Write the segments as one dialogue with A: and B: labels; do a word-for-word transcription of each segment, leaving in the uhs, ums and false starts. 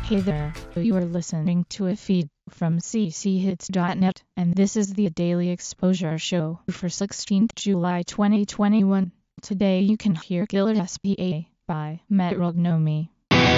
A: Hey there, you are listening to a feed from c c hits dot net, and this is the Daily Exposure Show for sixteenth July twenty twenty-one. Today you can hear Killer S P A by Metrognomy.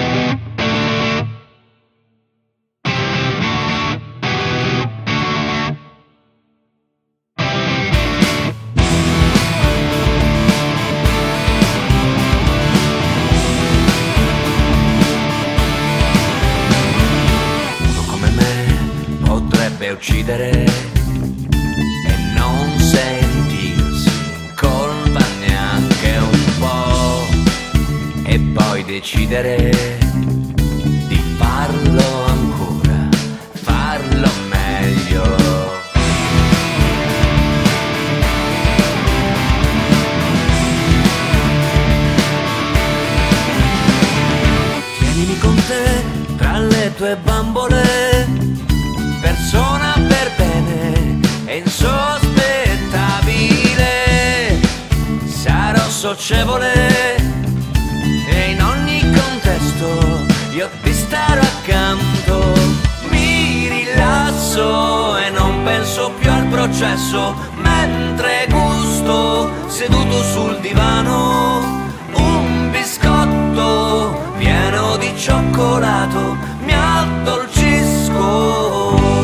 B: Uccidere e non sentirsi colpa neanche un po', e poi decidere di farlo ancora, farlo meglio. Tienimi con te tra le tue bambole, persona per bene e insospettabile. Sarò socievole e in ogni contesto io ti starò accanto. Mi rilasso e non penso più al processo, mentre gusto seduto sul divano un biscotto pieno di cioccolato. Mi addolcisco.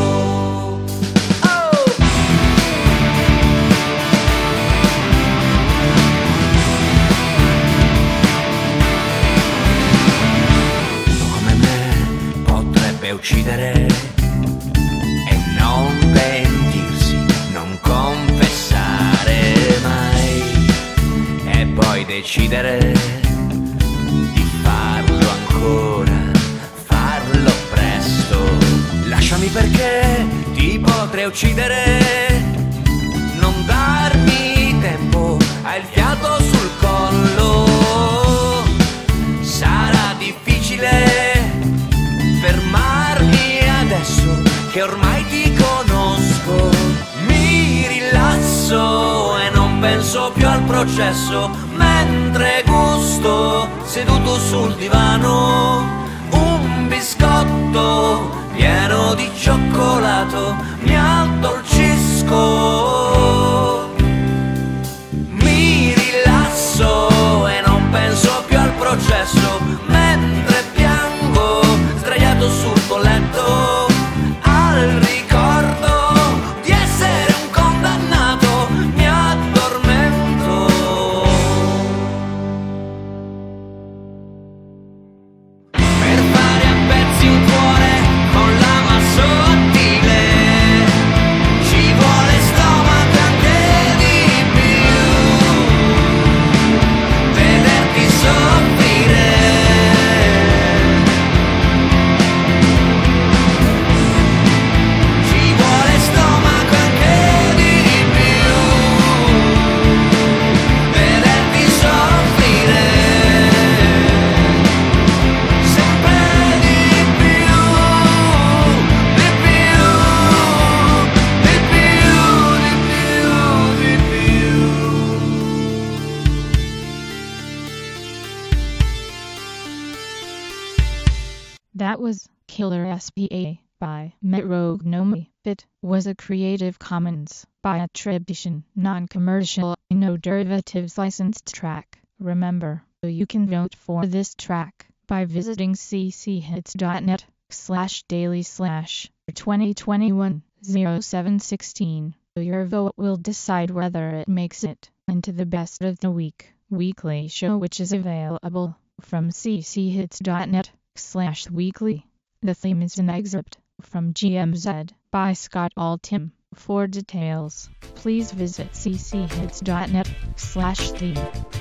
B: Uccidere e non pentirsi, non confessare mai, e poi decidere di farlo ancora, farlo presto. Lasciami perché ti potrei uccidere, non darmi tempo, hai il fiato sul collo. Sarà difficile fermarmi adesso che ormai ti conosco. Mi rilasso e non penso più al processo, mentre gusto seduto sul divano un biscotto pieno di cioccolato. Mi addolcisco. Mi rilasso e non penso più al processo, mentre piango sdraiato sul tuo letto al ricordo di essere un condannato. Mi addormento. Per fare a pezzi un cuore con lama sottile ci vuole stomaco anche di più. Vederti soffrire
A: That was Killer S P A by Metrognomy. It was a Creative Commons by attribution, non-commercial, no derivatives licensed track. Remember, you can vote for this track by visiting c c hits dot net slash daily slash twenty twenty-one oh seven sixteen. Your vote will decide whether it makes it into the best of the week weekly show, which is available from c c hits dot net slash weekly. The theme is an excerpt from G M Z by Scott Altham. For details, please visit c c hits dot net slash theme.